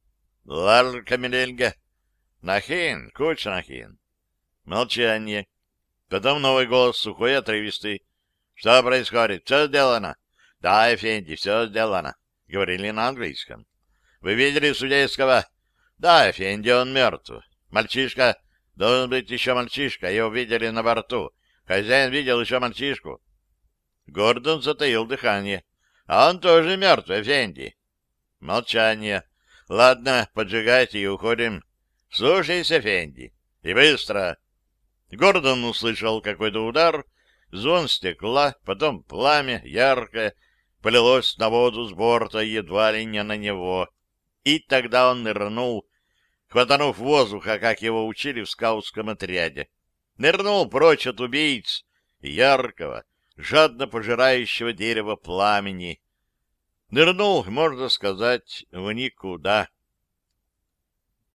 «Лар Камилельга! Нахин! Куч Нахин!» Молчание. Потом новый голос, сухой и отрывистый. «Что происходит? Все сделано?» «Да, Эфенди, все сделано», — говорили на английском. «Вы видели судейского?» «Да, Эфенди, он мертв. Мальчишка? Должен быть еще мальчишка. Его видели на борту. Хозяин видел еще мальчишку». Гордон затаил дыхание. «А он тоже мертв, Эфенди». Молчание. «Ладно, поджигайте и уходим. Слушайся, Эфенди. И быстро». Гордон услышал какой-то удар, звон стекла, потом пламя, яркое, полилось на воду с борта едва ли не на него. И тогда он нырнул, хватанув воздуха, как его учили в скаутском отряде. Нырнул прочь от убийц и яркого, жадно пожирающего дерева пламени. Нырнул, можно сказать, в никуда.